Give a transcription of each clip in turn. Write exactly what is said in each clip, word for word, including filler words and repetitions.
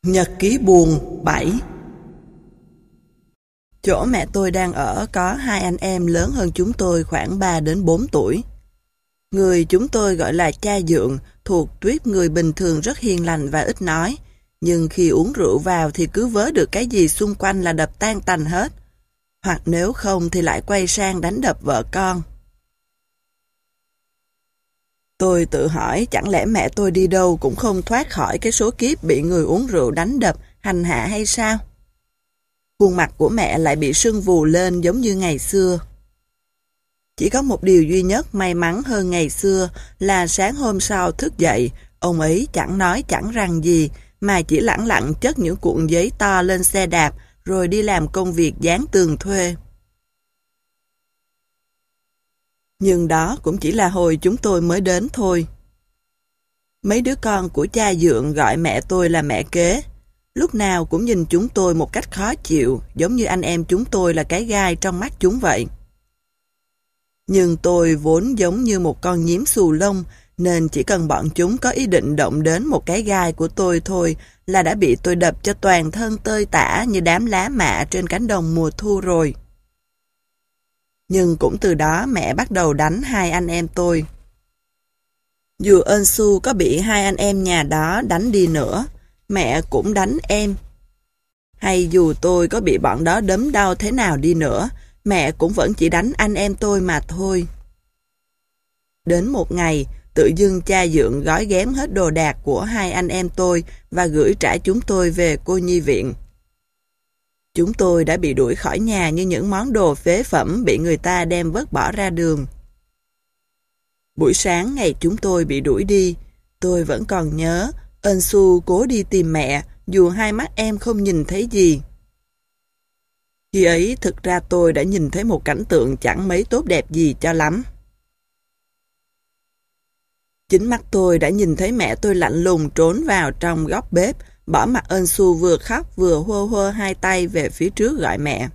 Nhật ký buồn bảy. Chỗ mẹ tôi đang ở có hai anh em lớn hơn chúng tôi khoảng ba đến bốn tuổi. Người chúng tôi gọi là cha dượng, thuộc tuýp người bình thường rất hiền lành và ít nói, nhưng khi uống rượu vào thì cứ vớ được cái gì xung quanh là đập tan tành hết, hoặc nếu không thì lại quay sang đánh đập vợ con. Tôi tự hỏi chẳng lẽ mẹ tôi đi đâu cũng không thoát khỏi cái số kiếp bị người uống rượu đánh đập, hành hạ hay sao? Khuôn mặt của mẹ lại bị sưng vù lên giống như ngày xưa. Chỉ có một điều duy nhất may mắn hơn ngày xưa là sáng hôm sau thức dậy, ông ấy chẳng nói chẳng rằng gì, mà chỉ lẳng lặng chất những cuộn giấy to lên xe đạp rồi đi làm công việc dán tường thuê. Nhưng đó cũng chỉ là hồi chúng tôi mới đến thôi. Mấy đứa con của cha dượng gọi mẹ tôi là mẹ kế. Lúc nào cũng nhìn chúng tôi một cách khó chịu, giống như anh em chúng tôi là cái gai trong mắt chúng vậy. Nhưng tôi vốn giống như một con nhím xù lông, nên chỉ cần bọn chúng có ý định động đến một cái gai của tôi thôi là đã bị tôi đập cho toàn thân tơi tả như đám lá mạ trên cánh đồng mùa thu rồi. Nhưng cũng từ đó mẹ bắt đầu đánh hai anh em tôi. Dù ơn su có bị hai anh em nhà đó đánh đi nữa, mẹ cũng đánh em. Hay dù tôi có bị bọn đó đấm đau thế nào đi nữa, mẹ cũng vẫn chỉ đánh anh em tôi mà thôi. Đến một ngày, tự dưng cha dượng gói ghém hết đồ đạc của hai anh em tôi và gửi trả chúng tôi về cô nhi viện. Chúng tôi đã bị đuổi khỏi nhà như những món đồ phế phẩm bị người ta đem vứt bỏ ra đường. Buổi sáng ngày chúng tôi bị đuổi đi, tôi vẫn còn nhớ ơn su cố đi tìm mẹ dù hai mắt em không nhìn thấy gì. Khi ấy thực ra tôi đã nhìn thấy một cảnh tượng chẳng mấy tốt đẹp gì cho lắm. Chính mắt tôi đã nhìn thấy mẹ tôi lạnh lùng trốn vào trong góc bếp, bỏ mặc ơn su vừa khóc vừa hô hô hai tay về phía trước gọi mẹ.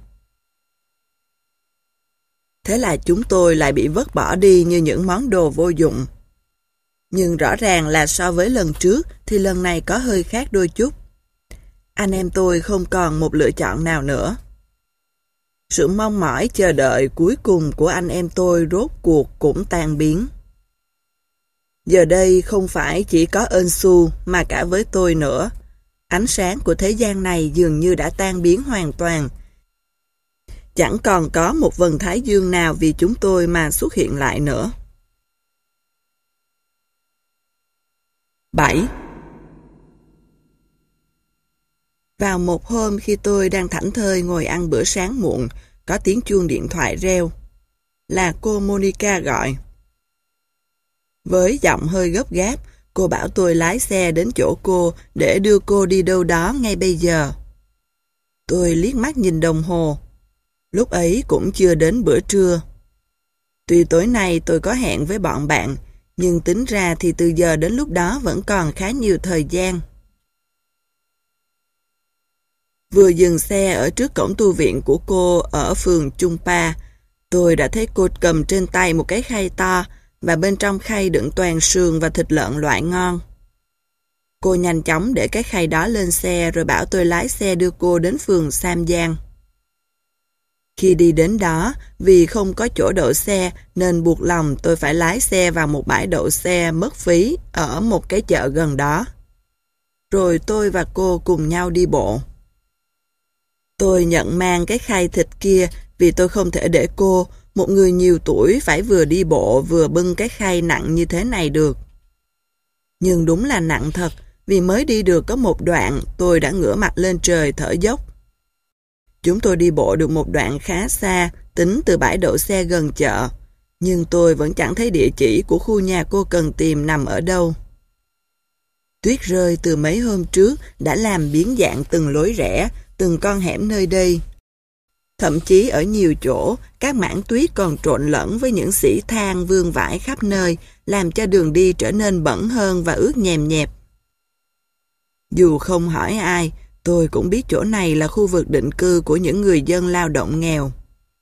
Thế là chúng tôi lại bị vứt bỏ đi như những món đồ vô dụng. Nhưng rõ ràng là so với lần trước thì lần này có hơi khác đôi chút. Anh em tôi không còn một lựa chọn nào nữa. Sự mong mỏi chờ đợi cuối cùng của anh em tôi rốt cuộc cũng tan biến. Giờ đây không phải chỉ có ơn su mà cả với tôi nữa. Ánh sáng của thế gian này dường như đã tan biến hoàn toàn. Chẳng còn có một vầng thái dương nào vì chúng tôi mà xuất hiện lại nữa. bảy. Vào một hôm khi tôi đang thảnh thơi ngồi ăn bữa sáng muộn, có tiếng chuông điện thoại reo. Là cô Monica gọi. Với giọng hơi gấp gáp, cô bảo tôi lái xe đến chỗ cô để đưa cô đi đâu đó ngay bây giờ. Tôi liếc mắt nhìn đồng hồ. Lúc ấy cũng chưa đến bữa trưa. Tuy tối nay tôi có hẹn với bọn bạn, nhưng tính ra thì từ giờ đến lúc đó vẫn còn khá nhiều thời gian. Vừa dừng xe ở trước cổng tu viện của cô ở phường Chung Pa, tôi đã thấy cô cầm trên tay một cái khay to và bên trong khay đựng toàn sườn và thịt lợn loại ngon. Cô nhanh chóng để cái khay đó lên xe rồi bảo tôi lái xe đưa cô đến phường Sam Giang. Khi đi đến đó, vì không có chỗ đậu xe nên buộc lòng tôi phải lái xe vào một bãi đậu xe mất phí ở một cái chợ gần đó. Rồi tôi và cô cùng nhau đi bộ. Tôi nhận mang cái khay thịt kia vì tôi không thể để cô, một người nhiều tuổi, phải vừa đi bộ vừa bưng cái khay nặng như thế này được. Nhưng đúng là nặng thật, vì mới đi được có một đoạn tôi đã ngửa mặt lên trời thở dốc. Chúng tôi đi bộ được một đoạn khá xa, tính từ bãi đậu xe gần chợ, nhưng tôi vẫn chẳng thấy địa chỉ của khu nhà cô cần tìm nằm ở đâu. Tuyết rơi từ mấy hôm trước đã làm biến dạng từng lối rẽ, từng con hẻm nơi đây. Thậm chí ở nhiều chỗ, các mảng tuyết còn trộn lẫn với những xỉ than vương vãi khắp nơi, làm cho đường đi trở nên bẩn hơn và ướt nhèm nhẹp. Dù không hỏi ai, tôi cũng biết chỗ này là khu vực định cư của những người dân lao động nghèo.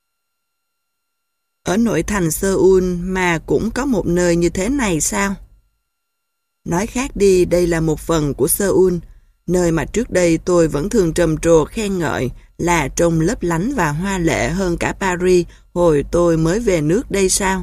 Ở nội thành Seoul mà cũng có một nơi như thế này sao? Nói khác đi, đây là một phần của Seoul, nơi mà trước đây tôi vẫn thường trầm trồ khen ngợi là trông lấp lánh và hoa lệ hơn cả Paris hồi tôi mới về nước đây sao?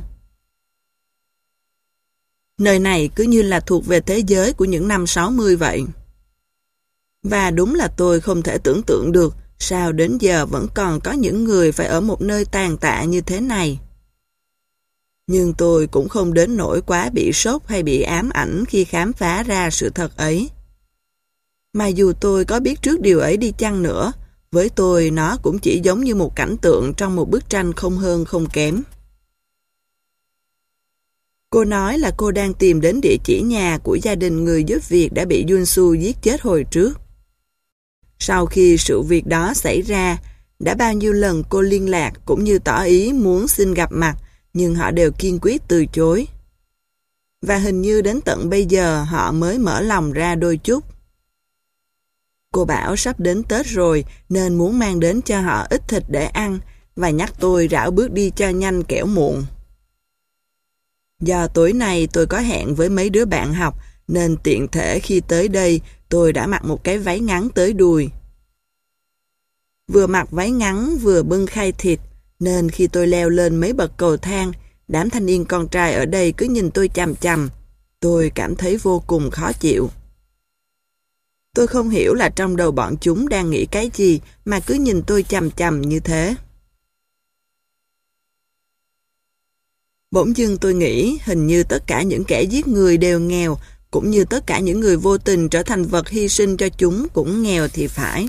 Nơi này cứ như là thuộc về thế giới của những năm sáu mươi vậy. Và đúng là tôi không thể tưởng tượng được sao đến giờ vẫn còn có những người phải ở một nơi tàn tạ như thế này. Nhưng tôi cũng không đến nỗi quá bị sốc hay bị ám ảnh khi khám phá ra sự thật ấy. Mà dù tôi có biết trước điều ấy đi chăng nữa, với tôi nó cũng chỉ giống như một cảnh tượng trong một bức tranh không hơn không kém. Cô nói là cô đang tìm đến địa chỉ nhà của gia đình người giúp việc đã bị Junsu giết chết hồi trước. Sau khi sự việc đó xảy ra, đã bao nhiêu lần cô liên lạc cũng như tỏ ý muốn xin gặp mặt, nhưng họ đều kiên quyết từ chối. Và hình như đến tận bây giờ họ mới mở lòng ra đôi chút. Cô bảo sắp đến Tết rồi nên muốn mang đến cho họ ít thịt để ăn và nhắc tôi rảo bước đi cho nhanh kẻo muộn. Do tối nay tôi có hẹn với mấy đứa bạn học nên tiện thể khi tới đây tôi đã mặc một cái váy ngắn tới đùi. Vừa mặc váy ngắn vừa bưng khay thịt nên khi tôi leo lên mấy bậc cầu thang, đám thanh niên con trai ở đây cứ nhìn tôi chằm chằm. Tôi cảm thấy vô cùng khó chịu. Tôi không hiểu là trong đầu bọn chúng đang nghĩ cái gì mà cứ nhìn tôi chằm chằm như thế. Bỗng dưng tôi nghĩ hình như tất cả những kẻ giết người đều nghèo, cũng như tất cả những người vô tình trở thành vật hy sinh cho chúng cũng nghèo thì phải.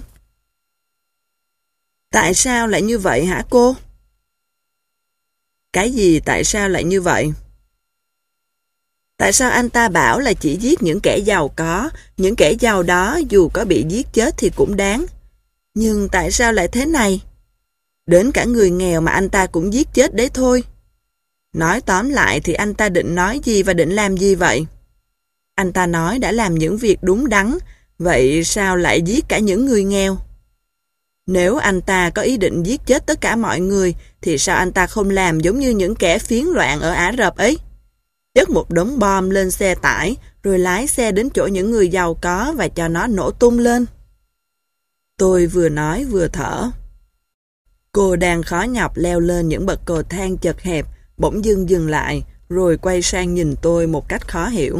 Tại sao lại như vậy hả cô? Cái gì tại sao lại như vậy? Tại sao anh ta bảo là chỉ giết những kẻ giàu có, những kẻ giàu đó dù có bị giết chết thì cũng đáng. Nhưng tại sao lại thế này? Đến cả người nghèo mà anh ta cũng giết chết đấy thôi. Nói tóm lại thì anh ta định nói gì và định làm gì vậy? Anh ta nói đã làm những việc đúng đắn, vậy sao lại giết cả những người nghèo? Nếu anh ta có ý định giết chết tất cả mọi người, thì sao anh ta không làm giống như những kẻ phiến loạn ở Ả Rập ấy? Chất một đống bom lên xe tải, rồi lái xe đến chỗ những người giàu có và cho nó nổ tung lên. Tôi vừa nói vừa thở. Cô đang khó nhọc leo lên những bậc cầu thang chật hẹp, bỗng dưng dừng lại, rồi quay sang nhìn tôi một cách khó hiểu.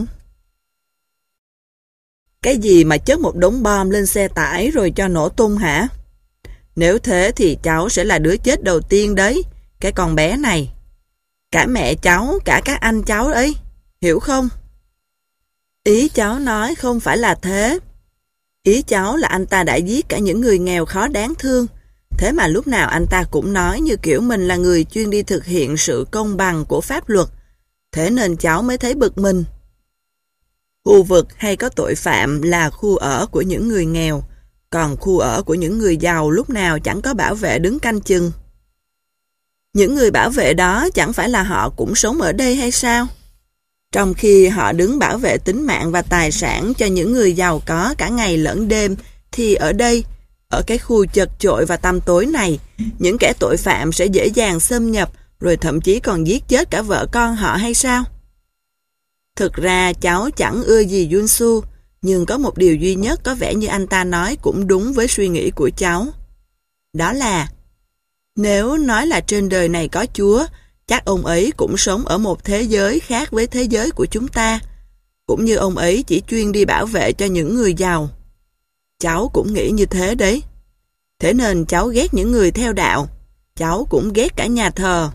Cái gì mà chất một đống bom lên xe tải rồi cho nổ tung hả? Nếu thế thì cháu sẽ là đứa chết đầu tiên đấy, cái con bé này. Cả mẹ cháu, cả các anh cháu ấy, hiểu không? Ý cháu nói không phải là thế. Ý cháu là anh ta đã giết cả những người nghèo khó đáng thương. Thế mà lúc nào anh ta cũng nói như kiểu mình là người chuyên đi thực hiện sự công bằng của pháp luật. Thế nên cháu mới thấy bực mình. Khu vực hay có tội phạm là khu ở của những người nghèo, còn khu ở của những người giàu lúc nào chẳng có bảo vệ đứng canh chừng. Những người bảo vệ đó chẳng phải là họ cũng sống ở đây hay sao? Trong khi họ đứng bảo vệ tính mạng và tài sản cho những người giàu có cả ngày lẫn đêm, thì ở đây, ở cái khu chật chội và tăm tối này, những kẻ tội phạm sẽ dễ dàng xâm nhập, rồi thậm chí còn giết chết cả vợ con họ hay sao? Thực ra cháu chẳng ưa gì Junsu, nhưng có một điều duy nhất có vẻ như anh ta nói cũng đúng với suy nghĩ của cháu. Đó là, nếu nói là trên đời này có Chúa, chắc ông ấy cũng sống ở một thế giới khác với thế giới của chúng ta, cũng như ông ấy chỉ chuyên đi bảo vệ cho những người giàu. Cháu cũng nghĩ như thế đấy. Thế nên cháu ghét những người theo đạo. Cháu cũng ghét cả nhà thờ.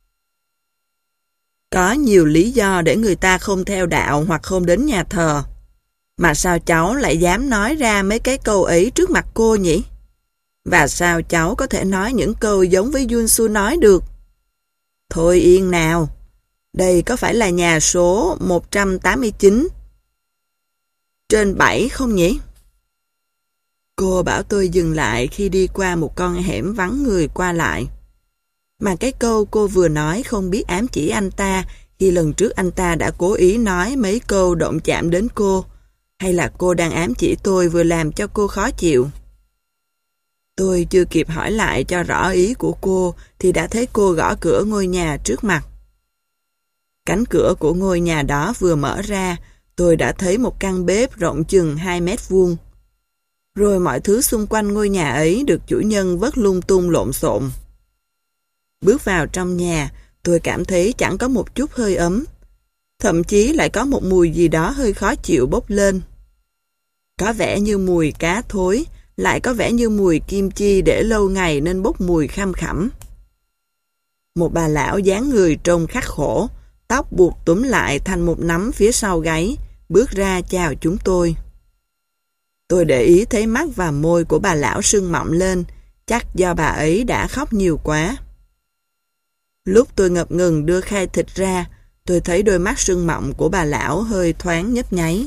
Có nhiều lý do để người ta không theo đạo hoặc không đến nhà thờ. Mà sao cháu lại dám nói ra mấy cái câu ấy trước mặt cô nhỉ? Và sao cháu có thể nói những câu giống với Junsu nói được? Thôi yên nào. Đây có phải là nhà số một trăm tám mươi chín trên bảy không nhỉ? Cô bảo tôi dừng lại khi đi qua một con hẻm vắng người qua lại. Mà cái câu cô vừa nói không biết ám chỉ anh ta khi lần trước anh ta đã cố ý nói mấy câu động chạm đến cô, hay là cô đang ám chỉ tôi vừa làm cho cô khó chịu. Tôi chưa kịp hỏi lại cho rõ ý của cô thì đã thấy cô gõ cửa ngôi nhà trước mặt. Cánh cửa của ngôi nhà đó vừa mở ra, tôi đã thấy một căn bếp rộng chừng hai mét vuông. rồi mọi thứ xung quanh ngôi nhà ấy được chủ nhân vất lung tung lộn xộn. Bước vào trong nhà, tôi cảm thấy chẳng có một chút hơi ấm. Thậm chí lại có một mùi gì đó hơi khó chịu bốc lên. Có vẻ như mùi cá thối, lại có vẻ như mùi kim chi để lâu ngày nên bốc mùi khăm khẳm. Một bà lão dáng người trông khắc khổ, tóc buộc túm lại thành một nắm phía sau gáy, bước ra chào chúng tôi. Tôi để ý thấy mắt và môi của bà lão sưng mọng lên, chắc do bà ấy đã khóc nhiều quá. Lúc tôi ngập ngừng đưa khay thịt ra, tôi thấy đôi mắt sưng mọng của bà lão hơi thoáng nhấp nháy.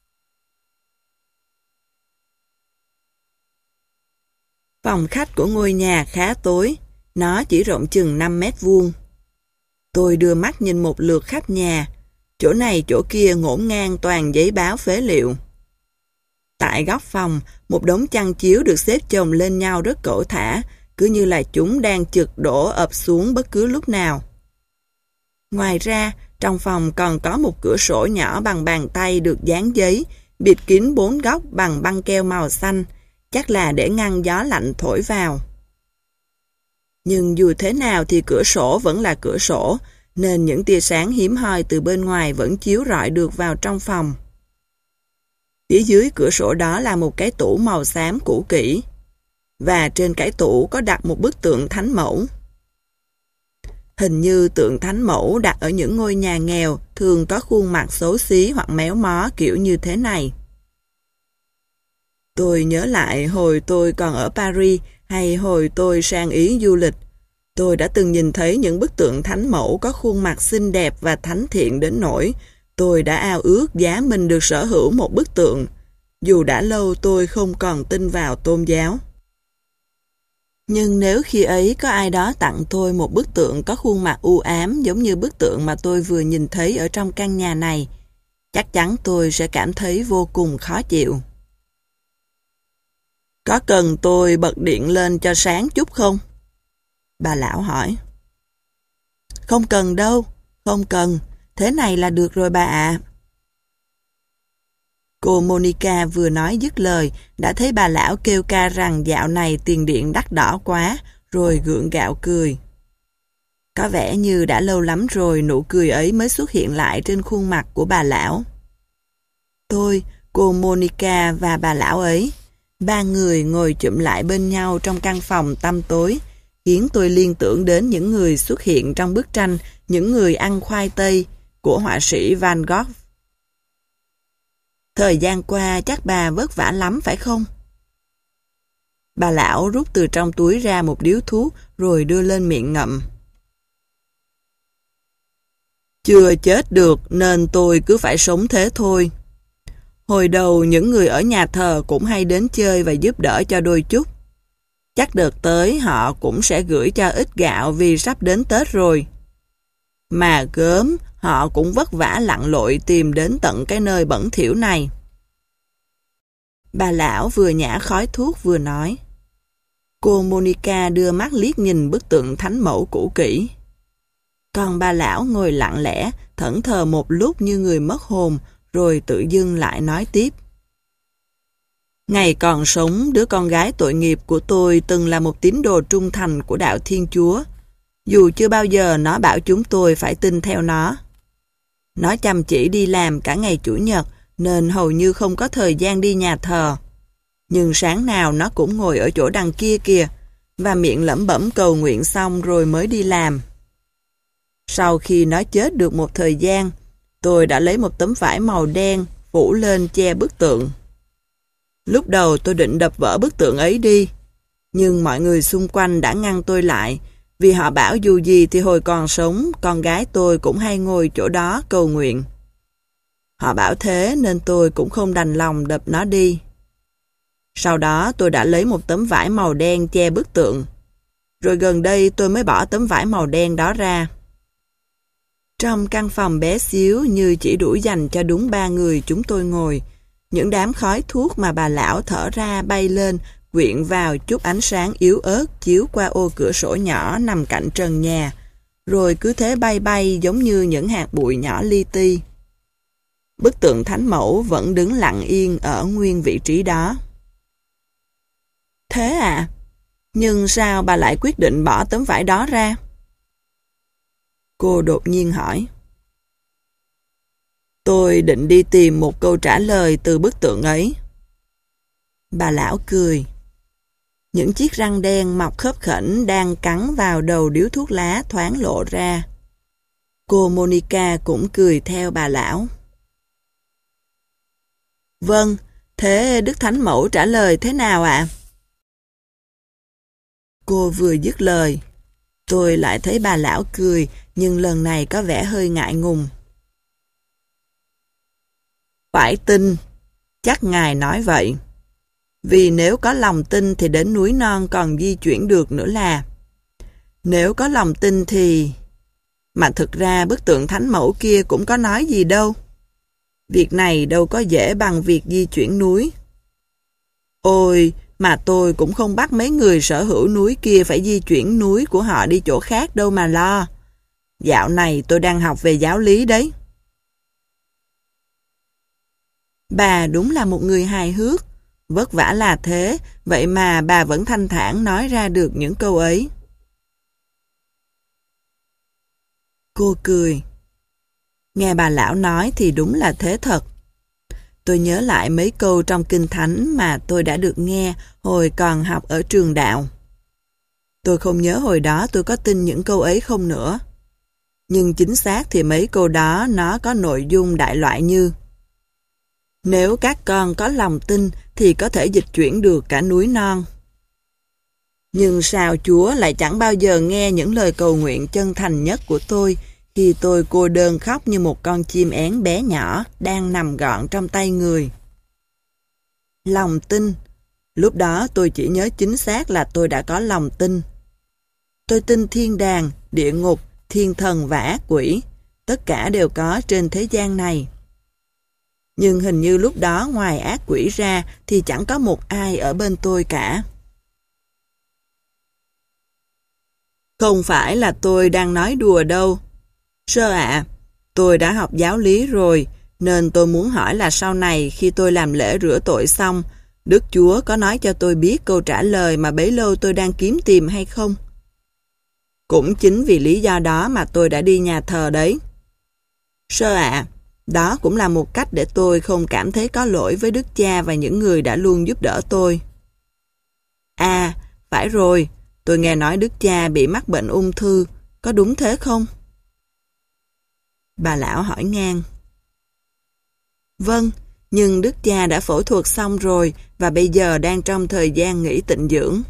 Phòng khách của ngôi nhà khá tối, nó chỉ rộng chừng năm mét vuông. Tôi đưa mắt nhìn một lượt khắp nhà, chỗ này chỗ kia ngổn ngang toàn giấy báo phế liệu. Tại góc phòng, một đống chăn chiếu được xếp chồng lên nhau rất cẩu thả, cứ như là chúng đang chực đổ ập xuống bất cứ lúc nào. Ngoài ra, trong phòng còn có một cửa sổ nhỏ bằng bàn tay được dán giấy, bịt kín bốn góc bằng băng keo màu xanh, chắc là để ngăn gió lạnh thổi vào. Nhưng dù thế nào thì cửa sổ vẫn là cửa sổ, nên những tia sáng hiếm hoi từ bên ngoài vẫn chiếu rọi được vào trong phòng. Phía dưới cửa sổ đó là một cái tủ màu xám cũ kỹ, và trên cái tủ có đặt một bức tượng thánh mẫu. Hình như tượng thánh mẫu đặt ở những ngôi nhà nghèo thường có khuôn mặt xấu xí hoặc méo mó kiểu như thế này. Tôi nhớ lại hồi tôi còn ở Paris hay hồi tôi sang Ý du lịch, tôi đã từng nhìn thấy những bức tượng thánh mẫu có khuôn mặt xinh đẹp và thánh thiện đến nỗi tôi đã ao ước giá mình được sở hữu một bức tượng, dù đã lâu tôi không còn tin vào tôn giáo. Nhưng nếu khi ấy có ai đó tặng tôi một bức tượng có khuôn mặt u ám giống như bức tượng mà tôi vừa nhìn thấy ở trong căn nhà này, chắc chắn tôi sẽ cảm thấy vô cùng khó chịu. Có cần tôi bật điện lên cho sáng chút không? Bà lão hỏi. Không cần đâu, không cần, thế này là được rồi bà ạ. Cô Monica vừa nói dứt lời, đã thấy bà lão kêu ca rằng dạo này tiền điện đắt đỏ quá, rồi gượng gạo cười. Có vẻ như đã lâu lắm rồi nụ cười ấy mới xuất hiện lại trên khuôn mặt của bà lão. Tôi, cô Monica và bà lão ấy, ba người ngồi chụm lại bên nhau trong căn phòng tăm tối, khiến tôi liên tưởng đến những người xuất hiện trong bức tranh Những người ăn khoai tây của họa sĩ Van Gogh. Thời gian qua chắc bà vất vả lắm phải không? Bà lão rút từ trong túi ra một điếu thuốc rồi đưa lên miệng ngậm. Chưa chết được nên tôi cứ phải sống thế thôi. Hồi đầu những người ở nhà thờ cũng hay đến chơi và giúp đỡ cho đôi chút. Chắc đợt tới họ cũng sẽ gửi cho ít gạo vì sắp đến Tết rồi. Mà gớm, họ cũng vất vả lặn lội tìm đến tận cái nơi bẩn thỉu này. Bà lão vừa nhả khói thuốc vừa nói. Cô Monica đưa mắt liếc nhìn bức tượng thánh mẫu cũ kỹ. Còn bà lão ngồi lặng lẽ, thẫn thờ một lúc như người mất hồn, rồi tự dưng lại nói tiếp. Ngày còn sống, đứa con gái tội nghiệp của tôi từng là một tín đồ trung thành của đạo Thiên Chúa, dù chưa bao giờ nó bảo chúng tôi phải tin theo nó. Nó chăm chỉ đi làm cả ngày Chủ nhật, nên hầu như không có thời gian đi nhà thờ. Nhưng sáng nào nó cũng ngồi ở chỗ đằng kia kìa, và miệng lẩm bẩm cầu nguyện xong rồi mới đi làm. Sau khi nó chết được một thời gian, tôi đã lấy một tấm vải màu đen phủ lên che bức tượng. Lúc đầu tôi định đập vỡ bức tượng ấy đi, nhưng mọi người xung quanh đã ngăn tôi lại, vì họ bảo dù gì thì hồi còn sống, con gái tôi cũng hay ngồi chỗ đó cầu nguyện. Họ bảo thế nên tôi cũng không đành lòng đập nó đi. Sau đó tôi đã lấy một tấm vải màu đen che bức tượng, rồi gần đây tôi mới bỏ tấm vải màu đen đó ra. Trong căn phòng bé xíu như chỉ đủ dành cho đúng ba người chúng tôi ngồi, những đám khói thuốc mà bà lão thở ra bay lên, quyện vào chút ánh sáng yếu ớt chiếu qua ô cửa sổ nhỏ nằm cạnh trần nhà, rồi cứ thế bay bay giống như những hạt bụi nhỏ li ti. Bức tượng thánh mẫu vẫn đứng lặng yên ở nguyên vị trí đó. Thế à? Nhưng sao bà lại quyết định bỏ tấm vải đó ra? Cô đột nhiên hỏi. Tôi định đi tìm một câu trả lời từ bức tượng ấy. Bà lão cười. Những chiếc răng đen mọc khớp khểnh đang cắn vào đầu điếu thuốc lá thoáng lộ ra. Cô Monica cũng cười theo bà lão. Vâng, thế Đức Thánh Mẫu trả lời thế nào ạ? Cô vừa dứt lời, tôi lại thấy bà lão cười, nhưng lần này có vẻ hơi ngại ngùng. Phải tin, chắc Ngài nói vậy. Vì nếu có lòng tin thì đến núi non còn di chuyển được nữa là. Nếu có lòng tin thì... Mà thực ra bức tượng Thánh Mẫu kia cũng có nói gì đâu. Việc này đâu có dễ bằng việc di chuyển núi. Ôi, mà tôi cũng không bắt mấy người sở hữu núi kia phải di chuyển núi của họ đi chỗ khác đâu mà lo. Dạo này tôi đang học về giáo lý đấy. Bà đúng là một người hài hước. Vất vả là thế, vậy mà bà vẫn thanh thản nói ra được những câu ấy. Cô cười. Nghe bà lão nói thì đúng là thế thật. Tôi nhớ lại mấy câu trong Kinh Thánh mà tôi đã được nghe hồi còn học ở trường đạo. Tôi không nhớ hồi đó tôi có tin những câu ấy không nữa. Nhưng chính xác thì mấy câu đó nó có nội dung đại loại như: nếu các con có lòng tin thì có thể dịch chuyển được cả núi non. Nhưng sao Chúa lại chẳng bao giờ nghe những lời cầu nguyện chân thành nhất của tôi khi tôi cô đơn khóc như một con chim én bé nhỏ đang nằm gọn trong tay người. Lòng tin. Lúc đó tôi chỉ nhớ chính xác là tôi đã có lòng tin. Tôi tin thiên đàng, địa ngục, thiên thần và ác quỷ, tất cả đều có trên thế gian này. Nhưng hình như lúc đó ngoài ác quỷ ra thì chẳng có một ai ở bên tôi cả. Không phải là tôi đang nói đùa đâu. Sơ ạ, tôi đã học giáo lý rồi, nên tôi muốn hỏi là sau này khi tôi làm lễ rửa tội xong, Đức Chúa có nói cho tôi biết câu trả lời mà bấy lâu tôi đang kiếm tìm hay không? Cũng chính vì lý do đó mà tôi đã đi nhà thờ đấy. Sơ ạ, đó cũng là một cách để tôi không cảm thấy có lỗi với Đức Cha và những người đã luôn giúp đỡ tôi. À, phải rồi, tôi nghe nói Đức Cha bị mắc bệnh ung thư, có đúng thế không? Bà lão hỏi ngang. Vâng, nhưng Đức Cha đã phẫu thuật xong rồi và bây giờ đang trong thời gian nghỉ tịnh dưỡng.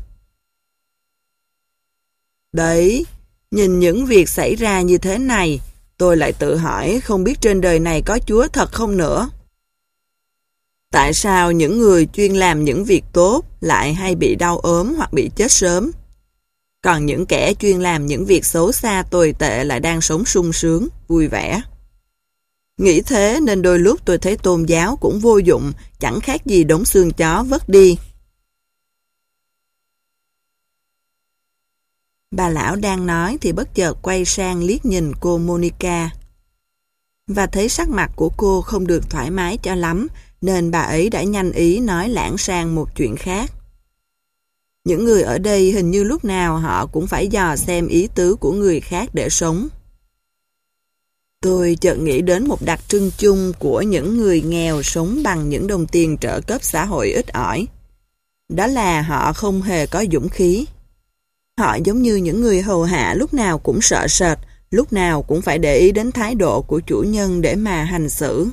Đấy, nhìn những việc xảy ra như thế này, tôi lại tự hỏi không biết trên đời này có Chúa thật không nữa. Tại sao những người chuyên làm những việc tốt lại hay bị đau ốm hoặc bị chết sớm? Còn những kẻ chuyên làm những việc xấu xa tồi tệ lại đang sống sung sướng, vui vẻ. Nghĩ thế nên đôi lúc tôi thấy tôn giáo cũng vô dụng, chẳng khác gì đống xương chó vất đi. Bà lão đang nói thì bất chợt quay sang liếc nhìn cô Monica. Và thấy sắc mặt của cô không được thoải mái cho lắm, nên bà ấy đã nhanh ý nói lãng sang một chuyện khác. Những người ở đây hình như lúc nào họ cũng phải dò xem ý tứ của người khác để sống. Tôi chợt nghĩ đến một đặc trưng chung của những người nghèo sống bằng những đồng tiền trợ cấp xã hội ít ỏi. Đó là họ không hề có dũng khí. Họ giống như những người hầu hạ lúc nào cũng sợ sệt, lúc nào cũng phải để ý đến thái độ của chủ nhân để mà hành xử.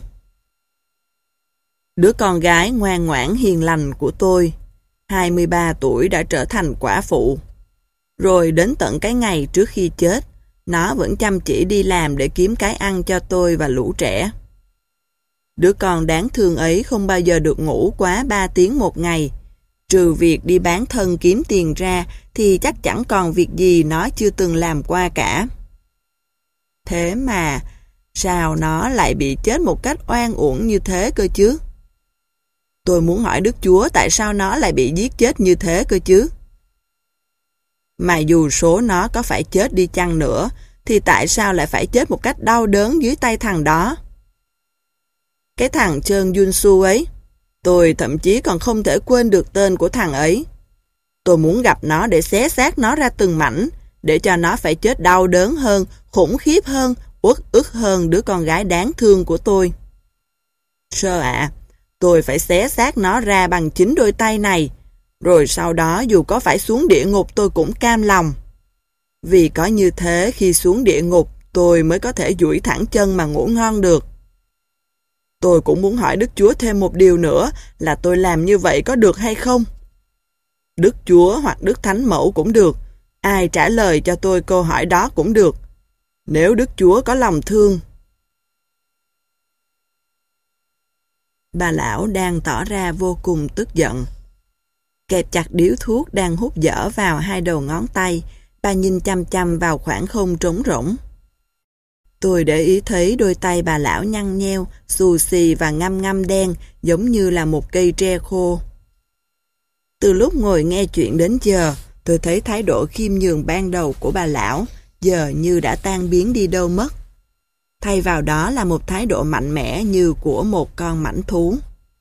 Đứa con gái ngoan ngoãn hiền lành của tôi, hai mươi ba tuổi đã trở thành quả phụ. Rồi đến tận cái ngày trước khi chết, nó vẫn chăm chỉ đi làm để kiếm cái ăn cho tôi và lũ trẻ. Đứa con đáng thương ấy không bao giờ được ngủ quá ba tiếng một ngày. Trừ việc đi bán thân kiếm tiền ra thì chắc chẳng còn việc gì nó chưa từng làm qua cả. Thế mà, sao nó lại bị chết một cách oan uổng như thế cơ chứ? Tôi muốn hỏi Đức Chúa tại sao nó lại bị giết chết như thế cơ chứ? Mà dù số nó có phải chết đi chăng nữa, thì tại sao lại phải chết một cách đau đớn dưới tay thằng đó? Cái thằng Trơn Yun Su ấy, tôi thậm chí còn không thể quên được tên của thằng ấy. Tôi muốn gặp nó để xé xác nó ra từng mảnh, để cho nó phải chết đau đớn hơn, khủng khiếp hơn, uất ức hơn đứa con gái đáng thương của tôi. Sơ ạ, tôi phải xé xác nó ra bằng chính đôi tay này, rồi sau đó dù có phải xuống địa ngục tôi cũng cam lòng. Vì có như thế khi xuống địa ngục tôi mới có thể duỗi thẳng chân mà ngủ ngon được. Tôi cũng muốn hỏi Đức Chúa thêm một điều nữa là tôi làm như vậy có được hay không? Đức Chúa hoặc Đức Thánh Mẫu cũng được, ai trả lời cho tôi câu hỏi đó cũng được. Nếu Đức Chúa có lòng thương. Bà lão đang tỏ ra vô cùng tức giận. Kẹp chặt điếu thuốc đang hút dở vào hai đầu ngón tay, bà nhìn chăm chăm vào khoảng không trống rỗng. Tôi để ý thấy đôi tay bà lão nhăn nheo, xù xì và ngăm ngăm đen, giống như là một cây tre khô. Từ lúc ngồi nghe chuyện đến giờ, tôi thấy thái độ khiêm nhường ban đầu của bà lão, giờ như đã tan biến đi đâu mất. Thay vào đó là một thái độ mạnh mẽ như của một con mãnh thú.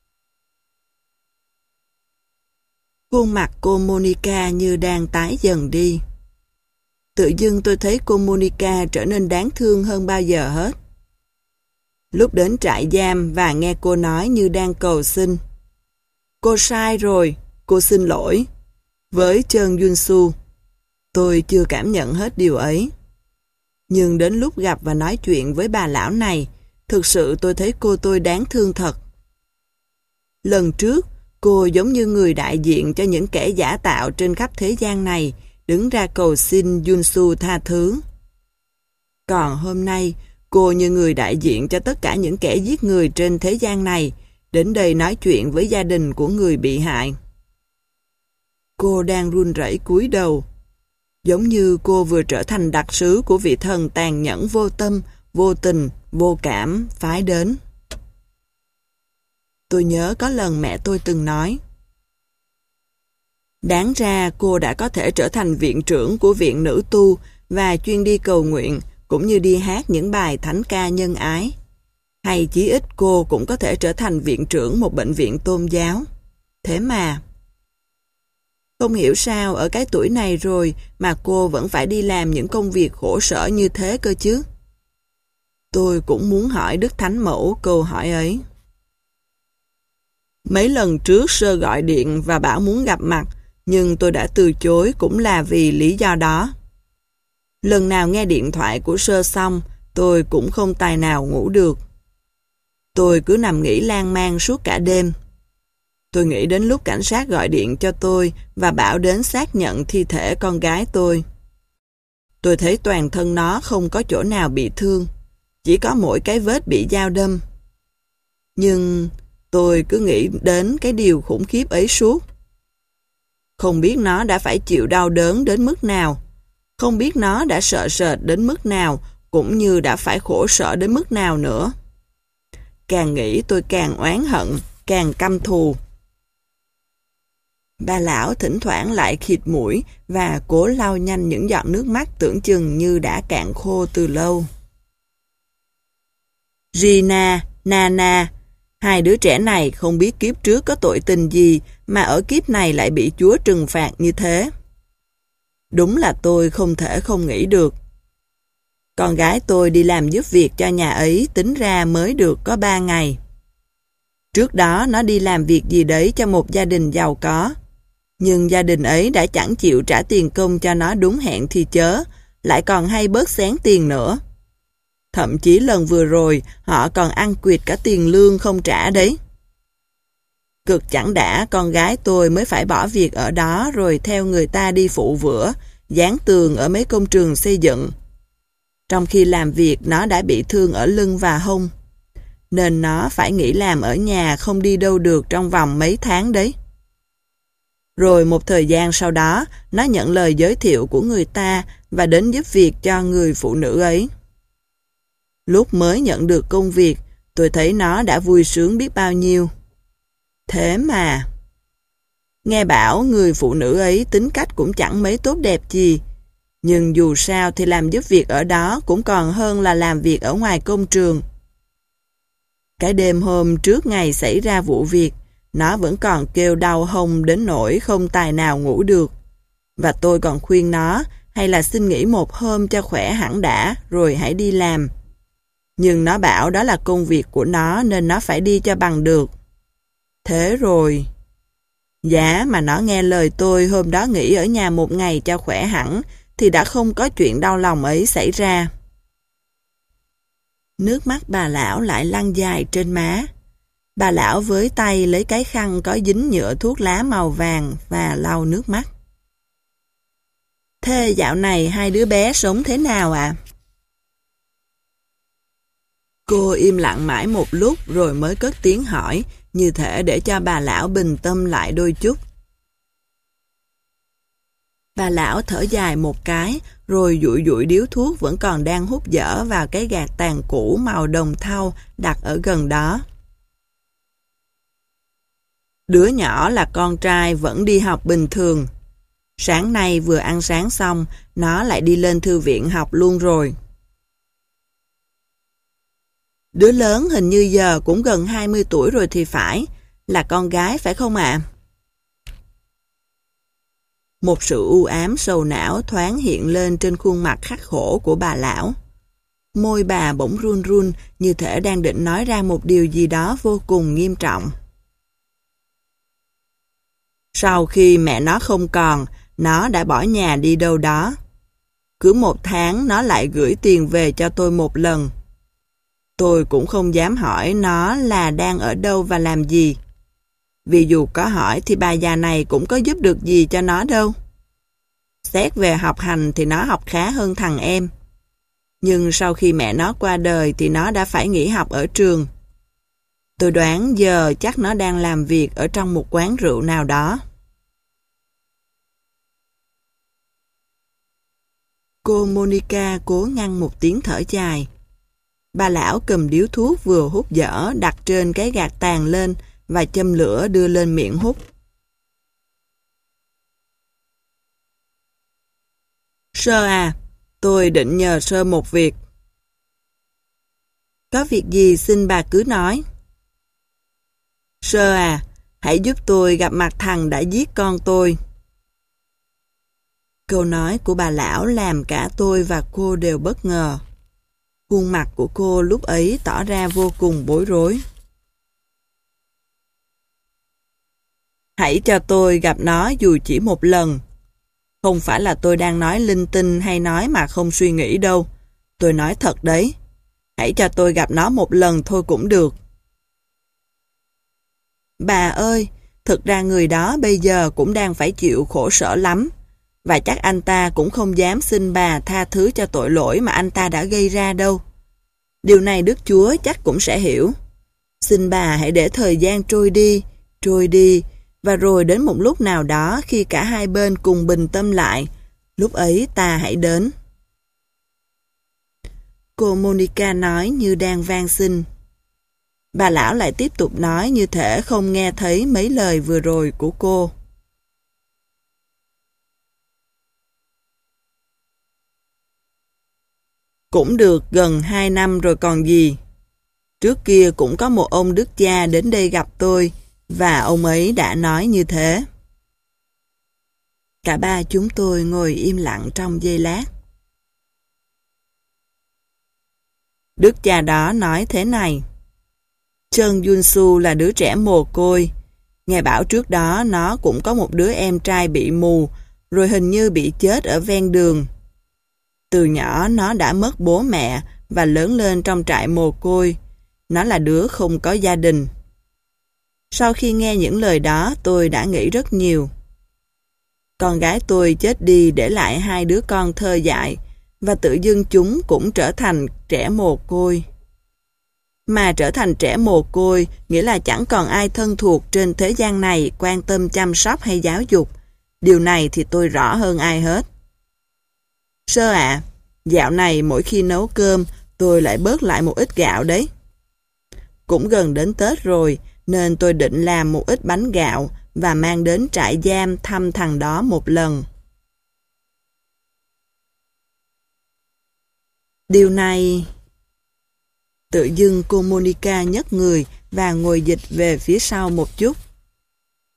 Khuôn mặt cô Monica như đang tái dần đi. Tự dưng tôi thấy cô Monica trở nên đáng thương hơn bao giờ hết. Lúc đến trại giam và nghe cô nói như đang cầu xin. Cô sai rồi, cô xin lỗi. Với Trơn Yun Su, tôi chưa cảm nhận hết điều ấy. Nhưng đến lúc gặp và nói chuyện với bà lão này, thực sự tôi thấy cô tôi đáng thương thật. Lần trước, cô giống như người đại diện cho những kẻ giả tạo trên khắp thế gian này, đứng ra cầu xin Yun Su tha thứ. Còn hôm nay, cô như người đại diện cho tất cả những kẻ giết người trên thế gian này, đến đây nói chuyện với gia đình của người bị hại. Cô đang run rẩy cúi đầu, giống như cô vừa trở thành đặc sứ của vị thần tàn nhẫn vô tâm, vô tình, vô cảm phái đến. Tôi nhớ có lần mẹ tôi từng nói, đáng ra cô đã có thể trở thành viện trưởng của viện nữ tu và chuyên đi cầu nguyện cũng như đi hát những bài thánh ca nhân ái. Hay chí ít cô cũng có thể trở thành viện trưởng một bệnh viện tôn giáo. Thế mà, không hiểu sao ở cái tuổi này rồi mà cô vẫn phải đi làm những công việc khổ sở như thế cơ chứ. Tôi cũng muốn hỏi Đức Thánh Mẫu câu hỏi ấy. Mấy lần trước Sơ gọi điện và bảo muốn gặp mặt, nhưng tôi đã từ chối cũng là vì lý do đó. Lần nào nghe điện thoại của Sơ xong, tôi cũng không tài nào ngủ được. Tôi cứ nằm nghĩ lan man suốt cả đêm. Tôi nghĩ đến lúc cảnh sát gọi điện cho tôi và bảo đến xác nhận thi thể con gái tôi. Tôi thấy toàn thân nó không có chỗ nào bị thương, chỉ có mỗi cái vết bị dao đâm. Nhưng tôi cứ nghĩ đến cái điều khủng khiếp ấy suốt. Không biết nó đã phải chịu đau đớn đến mức nào, không biết nó đã sợ sệt đến mức nào, cũng như đã phải khổ sở đến mức nào nữa. Càng nghĩ tôi càng oán hận, càng căm thù. Bà lão thỉnh thoảng lại khịt mũi và cố lau nhanh những giọt nước mắt tưởng chừng như đã cạn khô từ lâu. Rina, Nana, hai đứa trẻ này không biết kiếp trước có tội tình gì mà ở kiếp này lại bị Chúa trừng phạt như thế. Đúng là tôi không thể không nghĩ được. Con gái tôi đi làm giúp việc cho nhà ấy tính ra mới được có ba ngày. Trước đó nó đi làm việc gì đấy cho một gia đình giàu có. Nhưng gia đình ấy đã chẳng chịu trả tiền công cho nó đúng hẹn thì chớ, lại còn hay bớt xén tiền nữa. Thậm chí lần vừa rồi họ còn ăn quỵt cả tiền lương không trả đấy. Cực chẳng đã con gái tôi mới phải bỏ việc ở đó rồi theo người ta đi phụ vữa, dán tường ở mấy công trường xây dựng. Trong khi làm việc nó đã bị thương ở lưng và hông, nên nó phải nghỉ làm ở nhà không đi đâu được trong vòng mấy tháng đấy. Rồi một thời gian sau đó, nó nhận lời giới thiệu của người ta và đến giúp việc cho người phụ nữ ấy. Lúc mới nhận được công việc, tôi thấy nó đã vui sướng biết bao nhiêu. Thế mà, nghe bảo người phụ nữ ấy tính cách cũng chẳng mấy tốt đẹp gì, nhưng dù sao thì làm giúp việc ở đó cũng còn hơn là làm việc ở ngoài công trường. Cái đêm hôm trước ngày xảy ra vụ việc, Nó vẫn còn kêu đau hông đến nỗi không tài nào ngủ được. Và tôi còn khuyên nó hay là xin nghỉ một hôm cho khỏe hẳn đã rồi hãy đi làm. Nhưng nó bảo đó là công việc của nó nên nó phải đi cho bằng được. Thế rồi... Dạ mà nó nghe lời tôi hôm đó nghỉ ở nhà một ngày cho khỏe hẳn thì đã không có chuyện đau lòng ấy xảy ra. Nước mắt bà lão lại lăn dài trên má. Bà lão với tay lấy cái khăn có dính nhựa thuốc lá màu vàng và lau nước mắt. Thế dạo này hai đứa bé sống thế nào ạ? À? Cô im lặng mãi một lúc rồi mới cất tiếng hỏi, như thể để cho bà lão bình tâm lại đôi chút. Bà lão thở dài một cái, rồi dụi dụi điếu thuốc vẫn còn đang hút dở vào cái gạt tàn cũ màu đồng thau đặt ở gần đó. Đứa nhỏ là con trai vẫn đi học bình thường. Sáng nay vừa ăn sáng xong, nó lại đi lên thư viện học luôn rồi. Đứa lớn hình như giờ cũng gần hai mươi tuổi rồi thì phải, là con gái phải không ạ? À? Một sự u ám sầu não thoáng hiện lên trên khuôn mặt khắc khổ của bà lão. Môi bà bỗng run run như thể đang định nói ra một điều gì đó vô cùng nghiêm trọng. Sau khi mẹ nó không còn, nó đã bỏ nhà đi đâu đó. Cứ một tháng nó lại gửi tiền về cho tôi một lần. Tôi cũng không dám hỏi nó là đang ở đâu và làm gì. Vì dù có hỏi thì bà già này cũng có giúp được gì cho nó đâu. Xét về học hành thì nó học khá hơn thằng em. Nhưng sau khi mẹ nó qua đời thì nó đã phải nghỉ học ở trường. Tôi đoán giờ chắc nó đang làm việc ở trong một quán rượu nào đó. Cô Monica cố ngăn một tiếng thở dài. Bà lão cầm điếu thuốc vừa hút dở đặt trên cái gạt tàn lên và châm lửa đưa lên miệng hút. Sơ à, tôi định nhờ Sơ một việc. Có việc gì xin bà cứ nói. Sơ à, hãy giúp tôi gặp mặt thằng đã giết con tôi. Câu nói của bà lão làm cả tôi và cô đều bất ngờ. Khuôn mặt của cô lúc ấy tỏ ra vô cùng bối rối. Hãy cho tôi gặp nó dù chỉ một lần. Không phải là tôi đang nói linh tinh hay nói mà không suy nghĩ đâu. Tôi nói thật đấy. Hãy cho tôi gặp nó một lần thôi cũng được. Bà ơi, thực ra người đó bây giờ cũng đang phải chịu khổ sở lắm. Và chắc anh ta cũng không dám xin bà tha thứ cho tội lỗi mà anh ta đã gây ra đâu. Điều này Đức Chúa chắc cũng sẽ hiểu. Xin bà hãy để thời gian trôi đi, trôi đi, và rồi đến một lúc nào đó khi cả hai bên cùng bình tâm lại, lúc ấy ta hãy đến. Cô Monica nói như đang van xin. Bà lão lại tiếp tục nói như thể không nghe thấy mấy lời vừa rồi của cô. Cũng được gần hai năm rồi còn gì. Trước kia cũng có một ông đức cha đến đây gặp tôi, và ông ấy đã nói như thế. Cả ba chúng tôi ngồi im lặng trong giây lát. Đức cha đó nói thế này. Trân Junsu là đứa trẻ mồ côi. Nghe bảo trước đó nó cũng có một đứa em trai bị mù, rồi hình như bị chết ở ven đường. Từ nhỏ nó đã mất bố mẹ và lớn lên trong trại mồ côi. Nó là đứa không có gia đình. Sau khi nghe những lời đó tôi đã nghĩ rất nhiều. Con gái tôi chết đi để lại hai đứa con thơ dại và tự dưng chúng cũng trở thành trẻ mồ côi. Mà trở thành trẻ mồ côi nghĩa là chẳng còn ai thân thuộc trên thế gian này quan tâm chăm sóc hay giáo dục. Điều này thì tôi rõ hơn ai hết. Sơ ạ, à, dạo này mỗi khi nấu cơm tôi lại bớt lại một ít gạo đấy. Cũng gần đến Tết rồi nên tôi định làm một ít bánh gạo và mang đến trại giam thăm thằng đó một lần. Điều này... Tự dưng cô Monica nhấc người và ngồi dịch về phía sau một chút.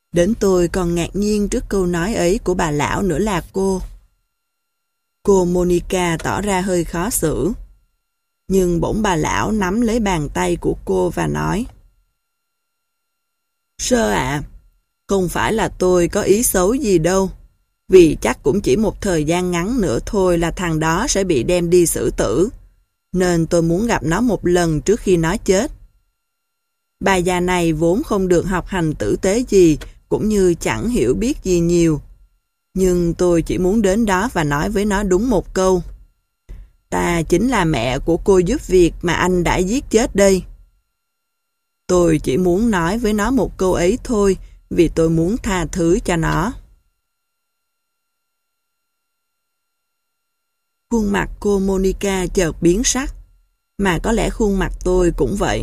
Đến tôi còn ngạc nhiên trước câu nói ấy của bà lão nữa là cô. Cô Monica tỏ ra hơi khó xử. Nhưng bỗng bà lão nắm lấy bàn tay của cô và nói: Sơ ạ, không phải là tôi có ý xấu gì đâu, vì chắc cũng chỉ một thời gian ngắn nữa thôi là thằng đó sẽ bị đem đi xử tử, nên tôi muốn gặp nó một lần trước khi nó chết. Bà già này vốn không được học hành tử tế gì, cũng như chẳng hiểu biết gì nhiều. Nhưng tôi chỉ muốn đến đó và nói với nó đúng một câu: Ta chính là mẹ của cô giúp việc mà anh đã giết chết đây. Tôi chỉ muốn nói với nó một câu ấy thôi, vì tôi muốn tha thứ cho nó. Khuôn mặt cô Monica chợt biến sắc, mà có lẽ khuôn mặt tôi cũng vậy.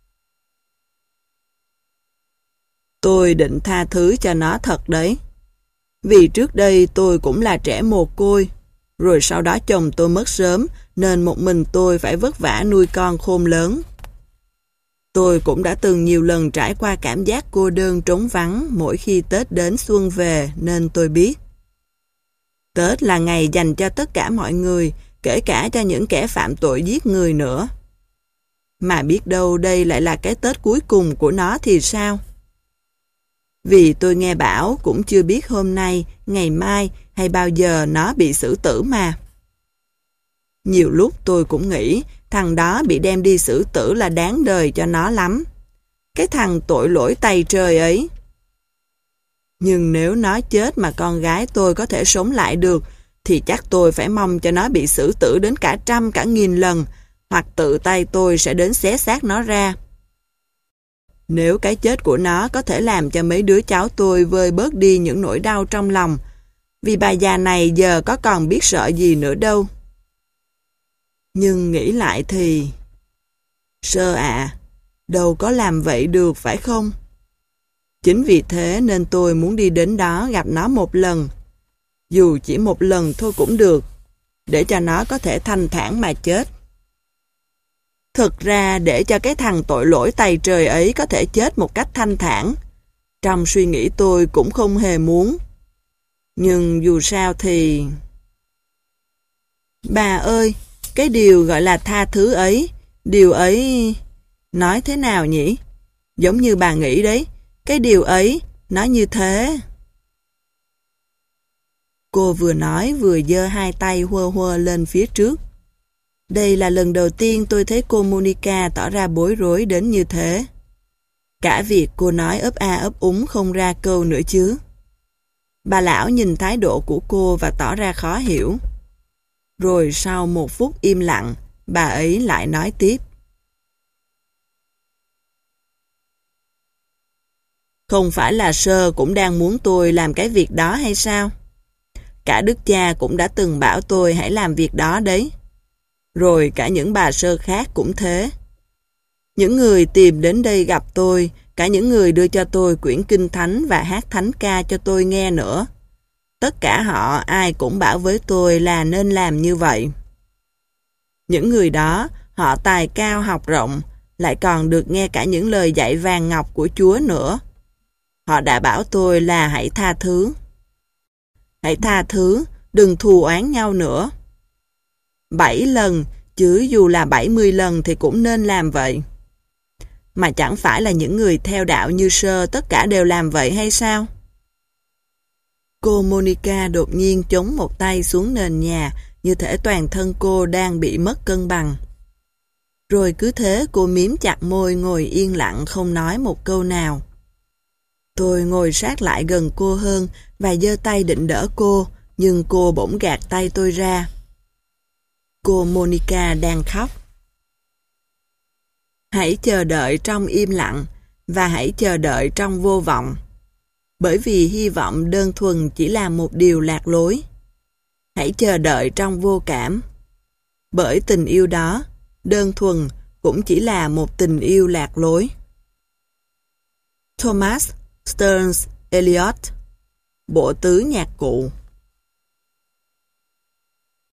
Tôi định tha thứ cho nó thật đấy. Vì trước đây tôi cũng là trẻ mồ côi, rồi sau đó chồng tôi mất sớm, nên một mình tôi phải vất vả nuôi con khôn lớn. Tôi cũng đã từng nhiều lần trải qua cảm giác cô đơn trống vắng mỗi khi Tết đến xuân về, nên tôi biết. Tết là ngày dành cho tất cả mọi người, kể cả cho những kẻ phạm tội giết người nữa. Mà biết đâu đây lại là cái Tết cuối cùng của nó thì sao? Vì tôi nghe bảo cũng chưa biết hôm nay, ngày mai hay bao giờ nó bị xử tử mà. Nhiều lúc tôi cũng nghĩ thằng đó bị đem đi xử tử là đáng đời cho nó lắm. Cái thằng tội lỗi tày trời ấy. Nhưng nếu nó chết mà con gái tôi có thể sống lại được, thì chắc tôi phải mong cho nó bị xử tử đến cả trăm cả nghìn lần, hoặc tự tay tôi sẽ đến xé xác nó ra. Nếu cái chết của nó có thể làm cho mấy đứa cháu tôi vơi bớt đi những nỗi đau trong lòng, vì bà già này giờ có còn biết sợ gì nữa đâu. Nhưng nghĩ lại thì... Sơ ạ, đâu có làm vậy được phải không? Chính vì thế nên tôi muốn đi đến đó gặp nó một lần. Dù chỉ một lần thôi cũng được, để cho nó có thể thanh thản mà chết. Thực ra để cho cái thằng tội lỗi tày trời ấy có thể chết một cách thanh thản, trong suy nghĩ tôi cũng không hề muốn. Nhưng dù sao thì... Bà ơi, cái điều gọi là tha thứ ấy, điều ấy... Nói thế nào nhỉ? Giống như bà nghĩ đấy, cái điều ấy, nó như thế. Cô vừa nói vừa giơ hai tay huơ huơ lên phía trước. Đây là lần đầu tiên tôi thấy cô Monica tỏ ra bối rối đến như thế. Cả việc cô nói ấp a ấp úng không ra câu nữa chứ. Bà lão nhìn thái độ của cô và tỏ ra khó hiểu. Rồi sau một phút im lặng, bà ấy lại nói tiếp. Không phải là Sơ cũng đang muốn tôi làm cái việc đó hay sao? Cả Đức Cha cũng đã từng bảo tôi hãy làm việc đó đấy. Rồi cả những bà Sơ khác cũng thế. Những người tìm đến đây gặp tôi, cả những người đưa cho tôi quyển kinh thánh và hát thánh ca cho tôi nghe nữa. Tất cả họ ai cũng bảo với tôi là nên làm như vậy. Những người đó, họ tài cao học rộng, lại còn được nghe cả những lời dạy vàng ngọc của Chúa nữa. Họ đã bảo tôi là hãy tha thứ. Hãy tha thứ, đừng thù oán nhau nữa. Bảy lần, chứ dù là bảy mươi lần thì cũng nên làm vậy. Mà chẳng phải là những người theo đạo như Sơ tất cả đều làm vậy hay sao? Cô Monica đột nhiên chống một tay xuống nền nhà, như thể toàn thân cô đang bị mất cân bằng. Rồi cứ thế cô miếm chặt môi ngồi yên lặng không nói một câu nào. Tôi ngồi sát lại gần cô hơn và giơ tay định đỡ cô, nhưng cô bỗng gạt tay tôi ra. Cô Monica đang khóc. Hãy chờ đợi trong im lặng và hãy chờ đợi trong vô vọng. Bởi vì hy vọng đơn thuần chỉ là một điều lạc lối. Hãy chờ đợi trong vô cảm. Bởi tình yêu đó, đơn thuần cũng chỉ là một tình yêu lạc lối. Thomas Stearns Eliot, Bộ tứ nhạc cụ.